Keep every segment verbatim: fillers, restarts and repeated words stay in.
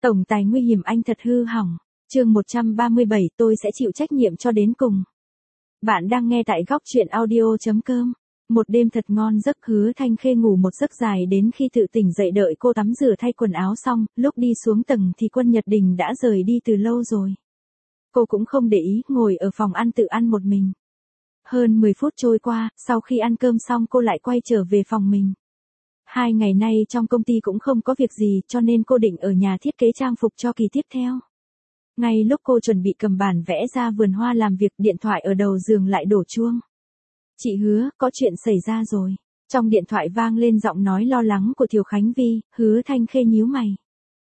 Tổng tài nguy hiểm anh thật hư hỏng. Chương một trăm ba mươi bảy tôi sẽ chịu trách nhiệm cho đến cùng. Bạn đang nghe tại góc truyện audio chấm com. Một đêm thật ngon giấc, Hứa Thanh Khê ngủ một giấc dài đến khi tự tỉnh dậy đợi cô tắm rửa thay quần áo xong, lúc đi xuống tầng thì Quân Nhật Đình đã rời đi từ lâu rồi. Cô cũng không để ý, ngồi ở phòng ăn tự ăn một mình. Hơn mười phút trôi qua, sau khi ăn cơm xong cô lại quay trở về phòng mình. Hai ngày nay trong công ty cũng không có việc gì cho nên cô định ở nhà thiết kế trang phục cho kỳ tiếp theo. Ngay lúc cô chuẩn bị cầm bản vẽ ra vườn hoa làm việc, điện thoại ở đầu giường lại đổ chuông. Chị Hứa, có chuyện xảy ra rồi. Trong điện thoại vang lên giọng nói lo lắng của Thiều Khánh Vi. Hứa Thanh Khê nhíu mày.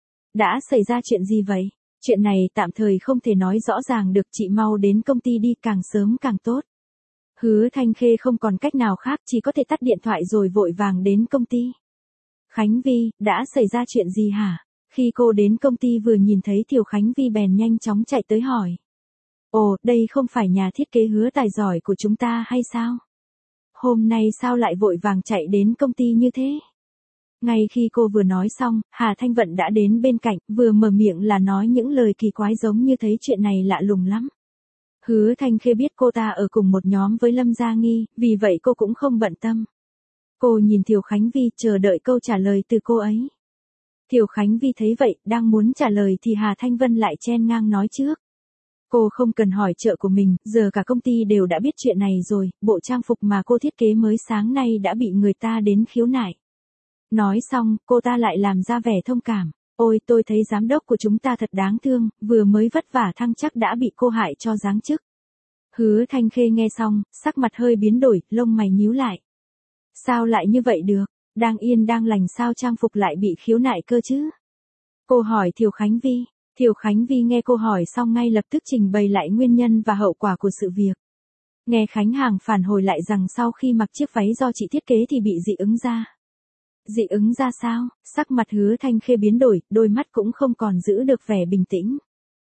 Đã xảy ra chuyện gì vậy? Chuyện này tạm thời không thể nói rõ ràng được, chị mau đến công ty đi, càng sớm càng tốt. Hứa Thanh Khê không còn cách nào khác, chỉ có thể tắt điện thoại rồi vội vàng đến công ty. Khánh Vi, đã xảy ra chuyện gì hả? Khi cô đến công ty vừa nhìn thấy Thiều Khánh Vi bèn nhanh chóng chạy tới hỏi. Ồ, đây không phải nhà thiết kế Hứa tài giỏi của chúng ta hay sao? Hôm nay sao lại vội vàng chạy đến công ty như thế? Ngay khi cô vừa nói xong, Hà Thanh Vận đã đến bên cạnh, vừa mở miệng là nói những lời kỳ quái giống như thấy chuyện này lạ lùng lắm. Hứa Thanh Khê biết cô ta ở cùng một nhóm với Lâm Gia Nghi, vì vậy cô cũng không bận tâm. Cô nhìn Thiều Khánh Vi chờ đợi câu trả lời từ cô ấy. Thiều Khánh Vi thấy vậy, đang muốn trả lời thì Hà Thanh Vân lại chen ngang nói trước. Cô không cần hỏi trợ của mình, giờ cả công ty đều đã biết chuyện này rồi, bộ trang phục mà cô thiết kế mới sáng nay đã bị người ta đến khiếu nại. Nói xong, cô ta lại làm ra vẻ thông cảm. Ôi, tôi thấy giám đốc của chúng ta thật đáng thương, vừa mới vất vả thăng chức đã bị cô hại cho giáng chức. Hứa Thanh Khê nghe xong, sắc mặt hơi biến đổi, lông mày nhíu lại. Sao lại như vậy được? Đang yên đang lành sao trang phục lại bị khiếu nại cơ chứ? Cô hỏi Thiều Khánh Vi. Thiều Khánh Vi nghe cô hỏi xong ngay lập tức trình bày lại nguyên nhân và hậu quả của sự việc. Nghe Khánh Hàng phản hồi lại rằng sau khi mặc chiếc váy do chị thiết kế thì bị dị ứng da. Dị ứng ra sao? Sắc mặt Hứa Thanh Khê biến đổi, đôi mắt cũng không còn giữ được vẻ bình tĩnh.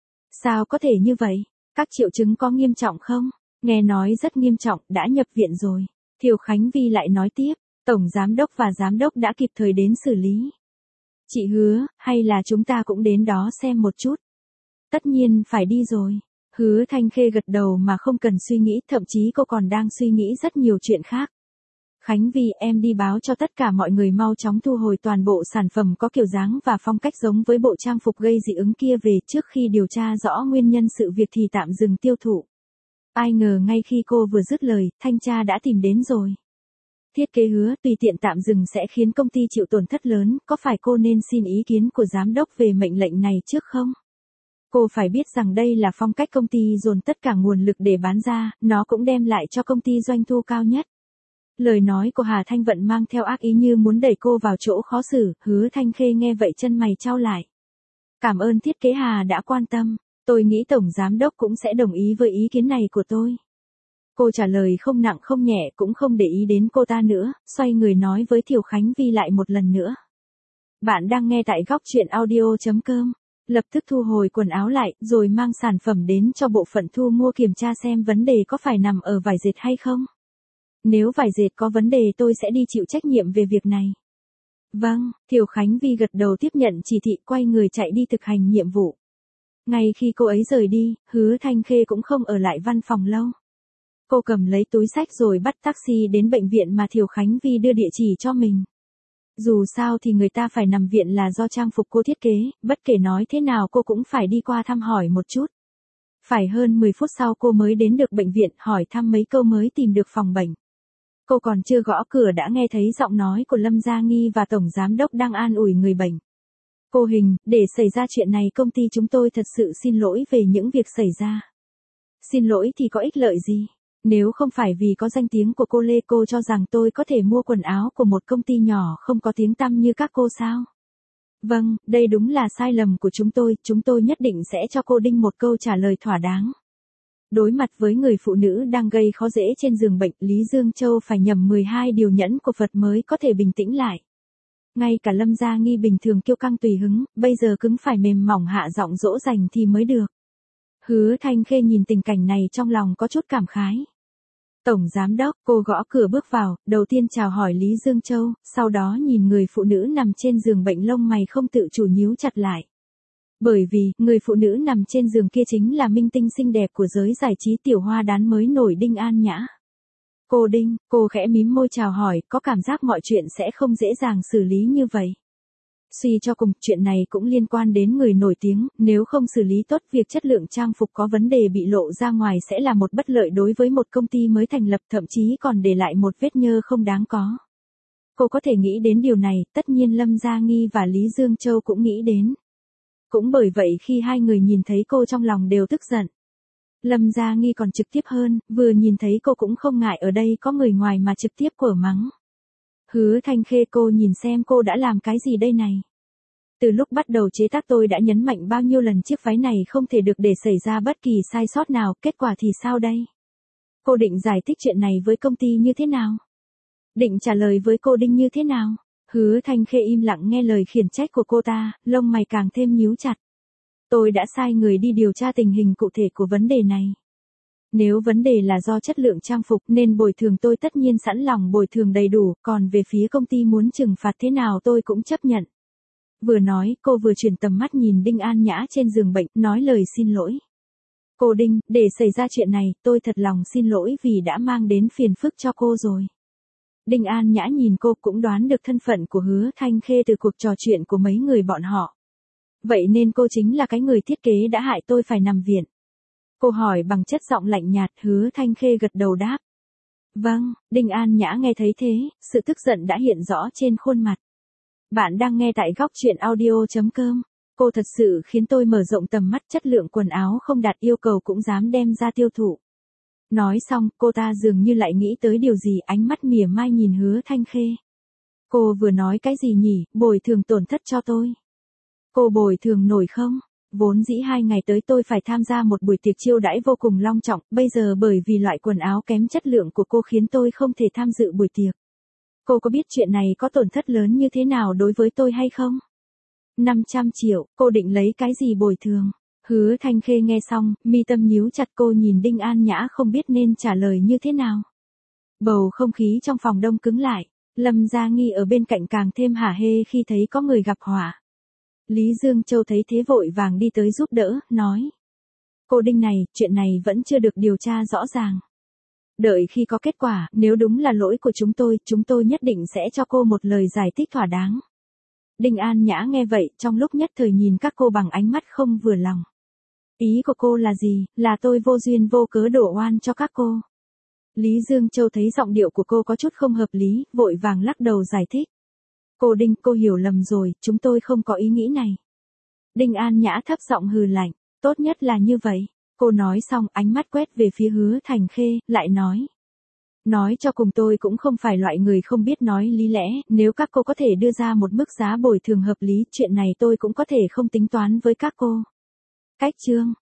Sao có thể như vậy? Các triệu chứng có nghiêm trọng không? Nghe nói rất nghiêm trọng, đã nhập viện rồi. Thiều Khánh Vi lại nói tiếp, Tổng Giám đốc và Giám đốc đã kịp thời đến xử lý. Chị Hứa, hay là chúng ta cũng đến đó xem một chút? Tất nhiên phải đi rồi. Hứa Thanh Khê gật đầu mà không cần suy nghĩ, thậm chí cô còn đang suy nghĩ rất nhiều chuyện khác. Khánh Vi, em đi báo cho tất cả mọi người mau chóng thu hồi toàn bộ sản phẩm có kiểu dáng và phong cách giống với bộ trang phục gây dị ứng kia về, trước khi điều tra rõ nguyên nhân sự việc thì tạm dừng tiêu thụ. Ai ngờ ngay khi cô vừa dứt lời, thanh tra đã tìm đến rồi. Thiết kế Hứa tùy tiện tạm dừng sẽ khiến công ty chịu tổn thất lớn, có phải cô nên xin ý kiến của giám đốc về mệnh lệnh này trước không? Cô phải biết rằng đây là phong cách công ty dồn tất cả nguồn lực để bán ra, nó cũng đem lại cho công ty doanh thu cao nhất. Lời nói của Hà Thanh Vận mang theo ác ý như muốn đẩy cô vào chỗ khó xử. Hứa Thanh Khê nghe vậy chân mày chau lại. Cảm ơn thiết kế Hà đã quan tâm, tôi nghĩ Tổng Giám đốc cũng sẽ đồng ý với ý kiến này của tôi. Cô trả lời không nặng không nhẹ, cũng không để ý đến cô ta nữa, xoay người nói với Thiều Khánh Vi lại một lần nữa. Bạn đang nghe tại góc truyện audio chấm com. Lập tức thu hồi quần áo lại, rồi mang sản phẩm đến cho bộ phận thu mua kiểm tra xem vấn đề có phải nằm ở vải dệt hay không. Nếu vải dệt có vấn đề tôi sẽ đi chịu trách nhiệm về việc này. Vâng, Thiều Khánh Vi gật đầu tiếp nhận chỉ thị, quay người chạy đi thực hành nhiệm vụ. Ngay khi cô ấy rời đi, Hứa Thanh Khê cũng không ở lại văn phòng lâu. Cô cầm lấy túi xách rồi bắt taxi đến bệnh viện mà Thiều Khánh Vi đưa địa chỉ cho mình. Dù sao thì người ta phải nằm viện là do trang phục cô thiết kế, bất kể nói thế nào cô cũng phải đi qua thăm hỏi một chút. Phải hơn mười phút sau cô mới đến được bệnh viện, hỏi thăm mấy câu mới tìm được phòng bệnh. Cô còn chưa gõ cửa đã nghe thấy giọng nói của Lâm Gia Nghi và Tổng Giám đốc đang an ủi người bệnh. Cô Hình, để xảy ra chuyện này công ty chúng tôi thật sự xin lỗi về những việc xảy ra. Xin lỗi thì có ích lợi gì? Nếu không phải vì có danh tiếng của cô Lê, cô cho rằng tôi có thể mua quần áo của một công ty nhỏ không có tiếng tăm như các cô sao? Vâng, đây đúng là sai lầm của chúng tôi, chúng tôi nhất định sẽ cho cô đinh một câu trả lời thỏa đáng. Đối mặt với người phụ nữ đang gây khó dễ trên giường bệnh, Lý Dương Châu phải nhầm mười hai điều nhẫn của Phật mới có thể bình tĩnh lại. Ngay cả Lâm Gia Nghi bình thường kiêu căng tùy hứng, bây giờ cứng phải mềm mỏng hạ giọng dỗ dành thì mới được. Hứa Thanh Khê nhìn tình cảnh này trong lòng có chút cảm khái. Tổng Giám đốc, cô gõ cửa bước vào, đầu tiên chào hỏi Lý Dương Châu, sau đó nhìn người phụ nữ nằm trên giường bệnh, lông mày không tự chủ nhíu chặt lại. Bởi vì, người phụ nữ nằm trên giường kia chính là minh tinh xinh đẹp của giới giải trí tiểu hoa đán mới nổi Đinh An Nhã. Cô Đinh, cô khẽ mím môi chào hỏi, có cảm giác mọi chuyện sẽ không dễ dàng xử lý như vậy. Suy cho cùng, chuyện này cũng liên quan đến người nổi tiếng, nếu không xử lý tốt việc chất lượng trang phục có vấn đề bị lộ ra ngoài sẽ là một bất lợi đối với một công ty mới thành lập, thậm chí còn để lại một vết nhơ không đáng có. Cô có thể nghĩ đến điều này, tất nhiên Lâm Gia Nghi và Lý Dương Châu cũng nghĩ đến. Cũng bởi vậy khi hai người nhìn thấy cô trong lòng đều tức giận. Lâm Gia Nghi còn trực tiếp hơn, vừa nhìn thấy cô cũng không ngại ở đây có người ngoài mà trực tiếp quở mắng. Hứa Thanh Khê, cô nhìn xem cô đã làm cái gì đây này. Từ lúc bắt đầu chế tác tôi đã nhấn mạnh bao nhiêu lần chiếc váy này không thể được để xảy ra bất kỳ sai sót nào, kết quả thì sao đây? Cô định giải thích chuyện này với công ty như thế nào? Định trả lời với cô Đinh như thế nào? Hứa Thanh Khê im lặng nghe lời khiển trách của cô ta, lông mày càng thêm nhíu chặt. Tôi đã sai người đi điều tra tình hình cụ thể của vấn đề này. Nếu vấn đề là do chất lượng trang phục nên bồi thường tôi tất nhiên sẵn lòng bồi thường đầy đủ, còn về phía công ty muốn trừng phạt thế nào tôi cũng chấp nhận. Vừa nói, cô vừa chuyển tầm mắt nhìn Đinh An Nhã trên giường bệnh, nói lời xin lỗi. Cô Đinh, để xảy ra chuyện này, tôi thật lòng xin lỗi vì đã mang đến phiền phức cho cô rồi. Đinh An Nhã nhìn cô cũng đoán được thân phận của Hứa Thanh Khê từ cuộc trò chuyện của mấy người bọn họ. Vậy nên cô chính là cái người thiết kế đã hại tôi phải nằm viện. Cô hỏi bằng chất giọng lạnh nhạt. Hứa Thanh Khê gật đầu đáp. Vâng, Đinh An Nhã nghe thấy thế, sự tức giận đã hiện rõ trên khuôn mặt. Bạn đang nghe tại góc truyện audio chấm com. Cô thật sự khiến tôi mở rộng tầm mắt, chất lượng quần áo không đạt yêu cầu cũng dám đem ra tiêu thụ. Nói xong, cô ta dường như lại nghĩ tới điều gì, ánh mắt mỉa mai nhìn Hứa Thanh Khê. Cô vừa nói cái gì nhỉ, bồi thường tổn thất cho tôi. Cô bồi thường nổi không? Vốn dĩ hai ngày tới tôi phải tham gia một buổi tiệc chiêu đãi vô cùng long trọng, bây giờ bởi vì loại quần áo kém chất lượng của cô khiến tôi không thể tham dự buổi tiệc. Cô có biết chuyện này có tổn thất lớn như thế nào đối với tôi hay không? năm trăm triệu, cô định lấy cái gì bồi thường? Hứa Thanh Khê nghe xong, mi tâm nhíu chặt, cô nhìn Đinh An Nhã không biết nên trả lời như thế nào. Bầu không khí trong phòng đông cứng lại, Lâm Gia Nghi ở bên cạnh càng thêm hả hê khi thấy có người gặp họa. Lý Dương Châu thấy thế vội vàng đi tới giúp đỡ, nói. Cô Đinh này, chuyện này vẫn chưa được điều tra rõ ràng. Đợi khi có kết quả, nếu đúng là lỗi của chúng tôi, chúng tôi nhất định sẽ cho cô một lời giải thích thỏa đáng. Đinh An Nhã nghe vậy, trong lúc nhất thời nhìn các cô bằng ánh mắt không vừa lòng. Ý của cô là gì, là tôi vô duyên vô cớ đổ oan cho các cô. Lý Dương Châu thấy giọng điệu của cô có chút không hợp lý, vội vàng lắc đầu giải thích. Cô Đinh, cô hiểu lầm rồi, chúng tôi không có ý nghĩ này. Đinh An Nhã thấp giọng hừ lạnh, tốt nhất là như vậy. Cô nói xong, ánh mắt quét về phía Hứa Thanh Khê, lại nói. Nói cho cùng tôi cũng không phải loại người không biết nói lý lẽ, nếu các cô có thể đưa ra một mức giá bồi thường hợp lý, chuyện này tôi cũng có thể không tính toán với các cô. Cách chương.